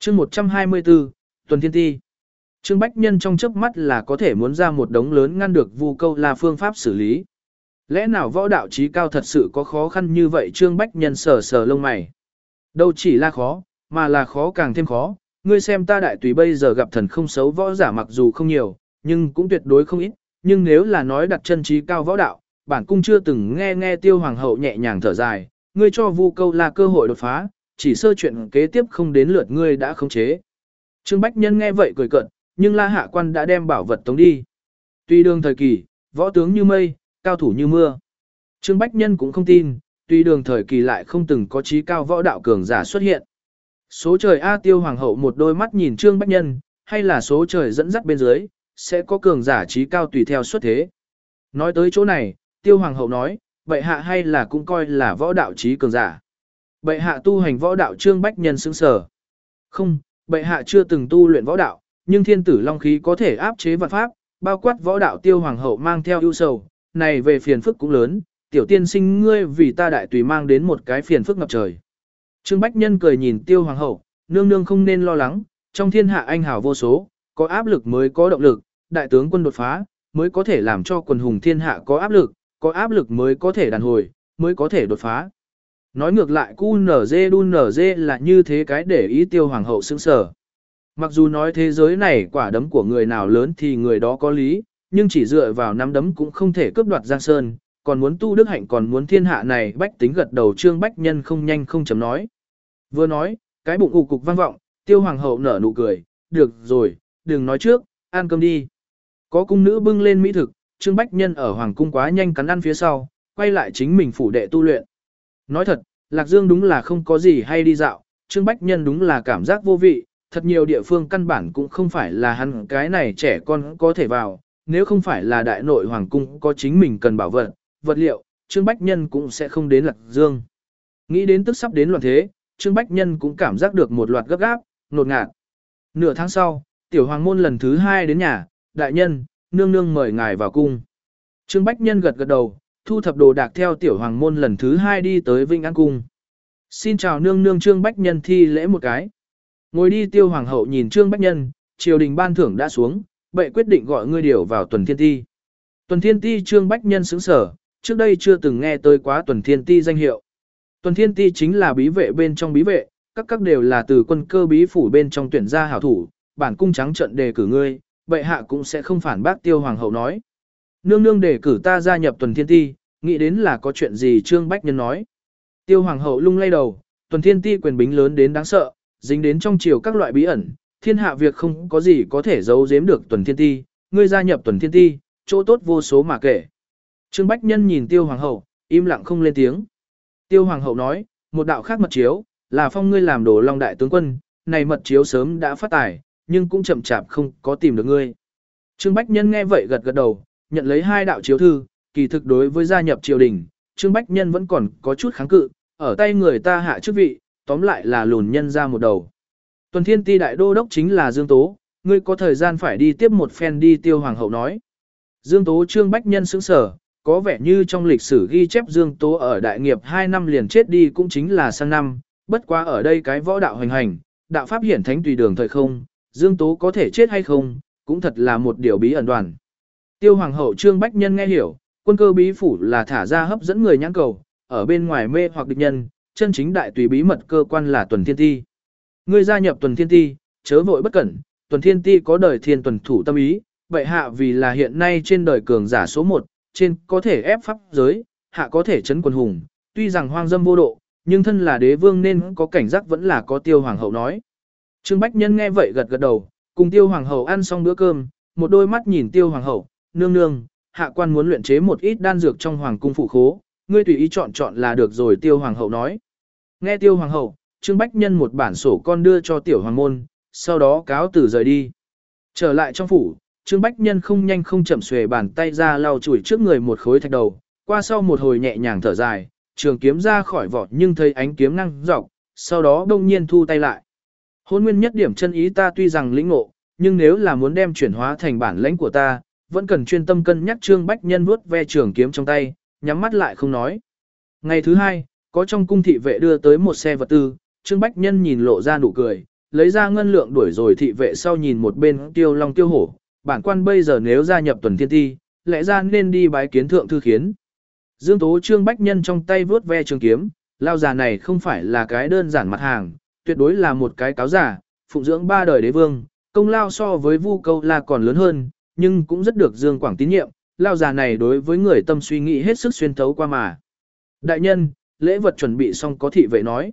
Chương 124, Tuần Thiên Ti. Trương Bách Nhân trong chớp mắt là có thể muốn ra một đống lớn ngăn được Vu Câu La phương pháp xử lý. Lẽ nào võ đạo chí cao thật sự có khó khăn như vậy? Trương Bách Nhân sờ sờ lông mày. Đâu chỉ là khó, mà là khó càng thêm khó. Ngươi xem ta đại tùy bây giờ gặp thần không xấu võ giả mặc dù không nhiều, nhưng cũng tuyệt đối không ít. Nhưng nếu là nói đặt chân chí cao võ đạo, bản cung chưa từng nghe Tiêu Hoàng hậu nhẹ nhàng thở dài. Ngươi cho Vu Câu La cơ hội đột phá, chỉ sơ chuyện kế tiếp không đến lượt ngươi đã khống chế. Trương Bách Nhân nghe vậy cười cợt, nhưng La Hạ Quan đã đem bảo vật tống đi. Tuy đường thời kỳ, võ tướng như mây, cao thủ như mưa. Trương Bách Nhân cũng không tin, tuy đường thời kỳ lại không từng có chí cao võ đạo cường giả xuất hiện. Số trời A, Tiêu Hoàng hậu một đôi mắt nhìn Trương Bách Nhân, hay là số trời dẫn dắt bên dưới, sẽ có cường giả chí cao tùy theo xuất thế. Nói tới chỗ này, Tiêu Hoàng hậu nói, bệ hạ hay là cũng coi là võ đạo chí cường giả. Bệ hạ tu hành võ đạo. Trương Bách Nhân sững sờ. Không, bệ hạ chưa từng tu luyện võ đạo, nhưng thiên tử long khí có thể áp chế vạn pháp, bao quát võ đạo. Tiêu Hoàng hậu mang theo ưu sầu, này về phiền phức cũng lớn, tiểu tiên sinh ngươi vì ta đại tùy mang đến một cái phiền phức ngập trời. Trương Bách Nhân cười nhìn Tiêu Hoàng hậu, nương nương không nên lo lắng, trong thiên hạ anh hào vô số, có áp lực mới có động lực, đại tướng quân đột phá, mới có thể làm cho quần hùng thiên hạ có áp lực mới có thể đàn hồi, mới có thể đột phá. Nói ngược lại QNZ là như thế cái để ý. Tiêu Hoàng hậu sững sờ. Mặc dù nói thế giới này quả đấm của người nào lớn thì người đó có lý, nhưng chỉ dựa vào nắm đấm cũng không thể cướp đoạt Giang Sơn, còn muốn tu đức hạnh, còn muốn thiên hạ này. Bách tính gật đầu. Trương Bách Nhân không nhanh không chậm nói. Vừa nói, cái bụng ù cục vang vọng, Tiêu Hoàng hậu nở nụ cười, được rồi, đừng nói trước, ăn cơm đi. Có cung nữ bưng lên mỹ thực, Trương Bách Nhân ở Hoàng cung quá nhanh cắn ăn phía sau, quay lại chính mình phủ đệ tu luyện. Nói thật, Lạc Dương đúng là không có gì hay đi dạo, Trương Bách Nhân đúng là cảm giác vô vị, thật nhiều địa phương căn bản cũng không phải là hắn cái này trẻ con có thể vào, nếu không phải là đại nội Hoàng cung có chính mình cần bảo vật liệu, Trương Bách Nhân cũng sẽ không đến Lạc Dương. Nghĩ đến tức sắp đến loạn thế, Trương Bách Nhân cũng cảm giác được một loạt gấp gáp, nột ngạt. Nửa tháng sau, tiểu hoàng môn lần thứ 2 đến nhà, đại nhân, nương nương mời ngài vào cung. Trương Bách Nhân gật gật đầu, thu thập đồ đạc theo tiểu hoàng môn lần thứ 2 đi tới Vinh An cung. Xin chào nương nương. Trương Bách Nhân thi lễ một cái. Ngồi đi. Tiêu Hoàng hậu nhìn Trương Bách Nhân, triều đình ban thưởng đã xuống, bệ quyết định gọi ngươi điều vào Tuần Thiên Ti. Tuần Thiên Ti. Trương Bách Nhân sững sở, trước đây chưa từng nghe tới quá Tuần Thiên Ti danh hiệu. Tuần Thiên Ti chính là bí vệ bên trong bí vệ, các đều là từ quân cơ bí phủ bên trong tuyển ra hảo thủ, bản cung trắng trận đề cử ngươi, bệ hạ cũng sẽ không phản bác. Tiêu Hoàng hậu nói. Nương nương đề cử ta gia nhập Tuần Thiên Ti, nghĩ đến là có chuyện gì? Trương Bách Nhân nói. Tiêu Hoàng hậu lung lay đầu, Tuần Thiên Ti quyền bính lớn đến đáng sợ, dính đến trong triều các loại bí ẩn, thiên hạ việc không có gì có thể giấu giếm được Tuần Thiên Ti, ngươi gia nhập Tuần Thiên Ti, chỗ tốt vô số mà kể. Trương Bách Nhân nhìn Tiêu Hoàng hậu, im lặng không lên tiếng. Tiêu Hoàng hậu nói, một đạo khác mật chiếu, là phong ngươi làm Đồ Long đại tướng quân, này mật chiếu sớm đã phát tài, nhưng cũng chậm chạp không có tìm được ngươi. Trương Bách Nhân nghe vậy gật gật đầu, nhận lấy 2 đạo chiếu thư, kỳ thực đối với gia nhập triều đình, Trương Bách Nhân vẫn còn có chút kháng cự, ở tay người ta hạ chức vị, tóm lại là lùn nhân ra một đầu. Tuần Thiên Ti đại đô đốc chính là Dương Tố, ngươi có thời gian phải đi tiếp một phen đi. Tiêu Hoàng hậu nói. Dương Tố. Trương Bách Nhân sững sở, có vẻ như trong lịch sử ghi chép Dương Tố ở đại nghiệp 2 năm liền chết đi cũng chính là sang năm, bất quá ở đây cái võ đạo hoành hành, đạo pháp hiển thánh tùy đường thời không, Dương Tố có thể chết hay không, cũng thật là một điều bí ẩn đoàn. Tiêu Hoàng hậu. Trương Bách Nhân nghe hiểu, quân cơ bí phủ là thả ra hấp dẫn người nhãn cầu, ở bên ngoài mê hoặc địch nhân, chân chính đại tùy bí mật cơ quan là Tuần Thiên Ti. Ngươi gia nhập Tuần Thiên Ti, chớ vội bất cẩn, Tuần Thiên Ti có đời thiên tuần thủ tâm ý, vậy hạ vì là hiện nay trên đời cường giả số 1, trên có thể ép pháp giới, hạ có thể chấn quần hùng, tuy rằng hoang dâm vô độ, nhưng thân là đế vương nên có cảnh giác vẫn là có. Tiêu Hoàng hậu nói. Trương Bách Nhân nghe vậy gật gật đầu, cùng Tiêu Hoàng hậu ăn xong bữa cơm, một đôi mắt nhìn Tiêu Hoàng hậu, nương nương, hạ quan muốn luyện chế một ít đan dược trong hoàng cung phụ khố, ngươi tùy ý chọn là được rồi. Tiêu Hoàng hậu nói. Nghe Tiêu Hoàng hậu, Trương Bách Nhân một bản sổ con đưa cho tiểu hoàng môn, sau đó cáo từ rời đi. Trở lại trong phủ, Trương Bách Nhân không nhanh không chậm xuề bàn tay ra lau chùi trước người một khối thạch đầu, qua sau một hồi nhẹ nhàng thở dài, trường kiếm ra khỏi vỏ nhưng thấy ánh kiếm năng dọc, sau đó đông nhiên thu tay lại. Hôn nguyên nhất điểm chân ý ta tuy rằng lĩnh ngộ, nhưng nếu là muốn đem chuyển hóa thành bản lãnh của ta, vẫn cần chuyên tâm cân nhắc. Trương Bách Nhân vuốt ve trường kiếm trong tay, nhắm mắt lại không nói. Ngày thứ 2, có trong cung thị vệ đưa tới một xe vật tư, Trương Bách Nhân nhìn lộ ra nụ cười, lấy ra ngân lượng đuổi rồi thị vệ sau nhìn một bên Tiêu Long Tiêu Hổ, bản quan bây giờ nếu gia nhập Tuần Thiên Ti, lẽ ra nên đi bái kiến thượng thư khiến. Dương Tố Trương Bách Nhân trong tay vớt ve trường kiếm, lao già này không phải là cái đơn giản mặt hàng, tuyệt đối là một cái cáo giả, phụng dưỡng 3 đời đế vương, công lao so với Vu Câu La còn lớn hơn, nhưng cũng rất được Dương Quảng tín nhiệm, lao già này đối với người tâm suy nghĩ hết sức xuyên thấu qua mà. Đại nhân, lễ vật chuẩn bị xong có thị vệ nói.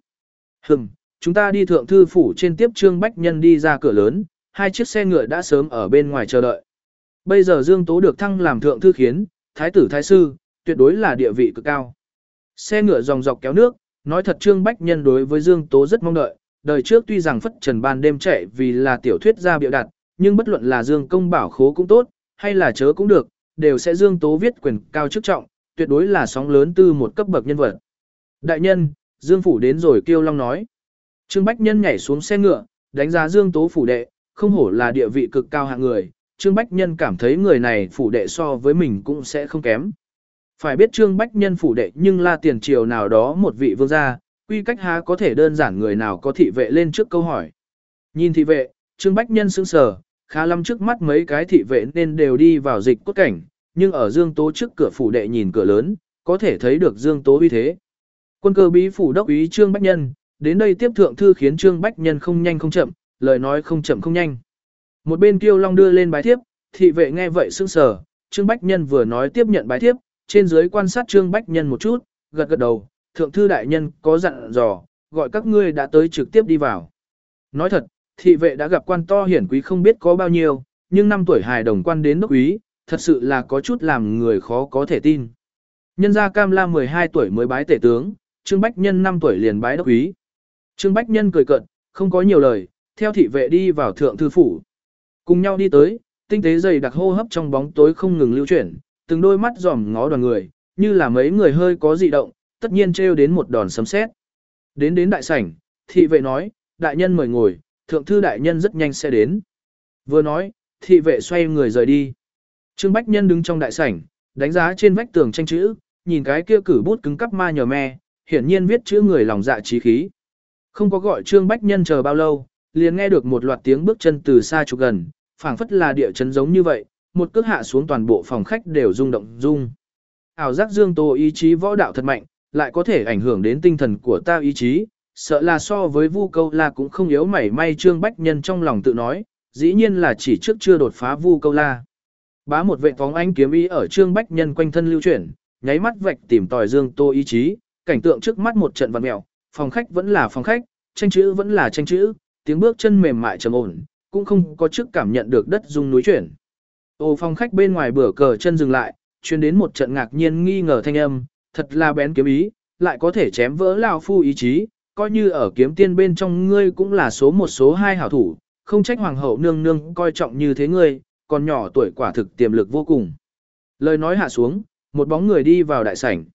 Chúng ta đi thượng thư phủ trên tiếp Trương Bách Nhân đi ra cửa lớn, 2 chiếc xe ngựa đã sớm ở bên ngoài chờ đợi. Bây giờ Dương Tố được thăng làm thượng thư khiến, thái tử thái sư, tuyệt đối là địa vị cực cao. Xe ngựa dòng dọc kéo nước, nói thật Trương Bách Nhân đối với Dương Tố rất mong đợi, đời trước tuy rằng phất trần ban đêm chạy vì là tiểu thuyết gia bịa đặt, nhưng bất luận là Dương công bảo khố cũng tốt, hay là chớ cũng được, đều sẽ Dương Tố viết quyền cao chức trọng, tuyệt đối là sóng lớn từ một cấp bậc nhân vật. Đại nhân, Dương phủ đến rồi Kiêu Long nói. Trương Bách Nhân nhảy xuống xe ngựa, đánh giá Dương Tố phủ đệ, không hổ là địa vị cực cao hạng người, Trương Bách Nhân cảm thấy người này phủ đệ so với mình cũng sẽ không kém. Phải biết Trương Bách Nhân phủ đệ nhưng là tiền triều nào đó một vị vương gia, quy cách há có thể đơn giản người nào có thị vệ lên trước câu hỏi. Nhìn thị vệ, Trương Bách Nhân sững sờ, khá lắm trước mắt mấy cái thị vệ nên đều đi vào dịch cốt cảnh, nhưng ở Dương Tố trước cửa phủ đệ nhìn cửa lớn, có thể thấy được Dương Tố uy thế. Quân cơ bí phủ đốc úy Trương Bách Nhân, đến đây tiếp thượng thư khiến Trương Bách Nhân không nhanh không chậm, lời nói không chậm không nhanh. Một bên Kiêu Long đưa lên bái thiếp, thị vệ nghe vậy sững sờ, Trương Bách Nhân vừa nói tiếp nhận bái thiếp, trên dưới quan sát Trương Bách Nhân một chút, gật gật đầu, thượng thư đại nhân có dặn dò, gọi các ngươi đã tới trực tiếp đi vào. Nói thật, thị vệ đã gặp quan to hiển quý không biết có bao nhiêu, nhưng 5 tuổi hài đồng quan đến đốc úy, thật sự là có chút làm người khó có thể tin. Nhân gia Cam La 12 tuổi mới bái tể tướng, Trương Bách Nhân 5 tuổi liền bái đốc úy. Trương Bách Nhân cười cợt, không có nhiều lời, theo thị vệ đi vào thượng thư phủ. Cùng nhau đi tới, tinh tế dày đặc hô hấp trong bóng tối không ngừng lưu chuyển, từng đôi mắt dòm ngó đoàn người, như là mấy người hơi có dị động, tất nhiên trêu đến một đòn sấm sét. Đến đại sảnh, thị vệ nói, đại nhân mời ngồi, thượng thư đại nhân rất nhanh sẽ đến. Vừa nói, thị vệ xoay người rời đi. Trương Bách Nhân đứng trong đại sảnh, đánh giá trên vách tường tranh chữ, nhìn cái kia cử bút cứng cắp ma nhờ me, hiển nhiên viết chữ người lòng dạ trí khí. Không có gọi Trương Bách Nhân chờ bao lâu, liền nghe được một loạt tiếng bước chân từ xa chục gần, phảng phất là địa chấn giống như vậy, một cước hạ xuống toàn bộ phòng khách đều rung động rung. Ảo giác Dương Tố ý chí võ đạo thật mạnh, lại có thể ảnh hưởng đến tinh thần của ta ý chí, sợ là so với Vu Câu La cũng không yếu mảy may. Trương Bách Nhân trong lòng tự nói, dĩ nhiên là chỉ trước chưa đột phá Vu Câu La. Bá một vệ phóng ánh kiếm ý ở Trương Bách Nhân quanh thân lưu chuyển, nháy mắt vạch tìm tòi Dương Tố ý chí, cảnh tượng trước mắt một trận vặn mèo, phòng khách vẫn là phòng khách, tranh chữ vẫn là tranh chữ, tiếng bước chân mềm mại trầm ổn, cũng không có chức cảm nhận được đất rung núi chuyển. Ô phòng khách bên ngoài bữa cờ chân dừng lại, truyền đến một trận ngạc nhiên nghi ngờ thanh âm, thật là bén kiếm ý, lại có thể chém vỡ lão phu ý chí, coi như ở kiếm tiên bên trong ngươi cũng là số 1 số 2 hảo thủ, không trách hoàng hậu nương nương coi trọng như thế ngươi, còn nhỏ tuổi quả thực tiềm lực vô cùng. Lời nói hạ xuống, một bóng người đi vào đại sảnh.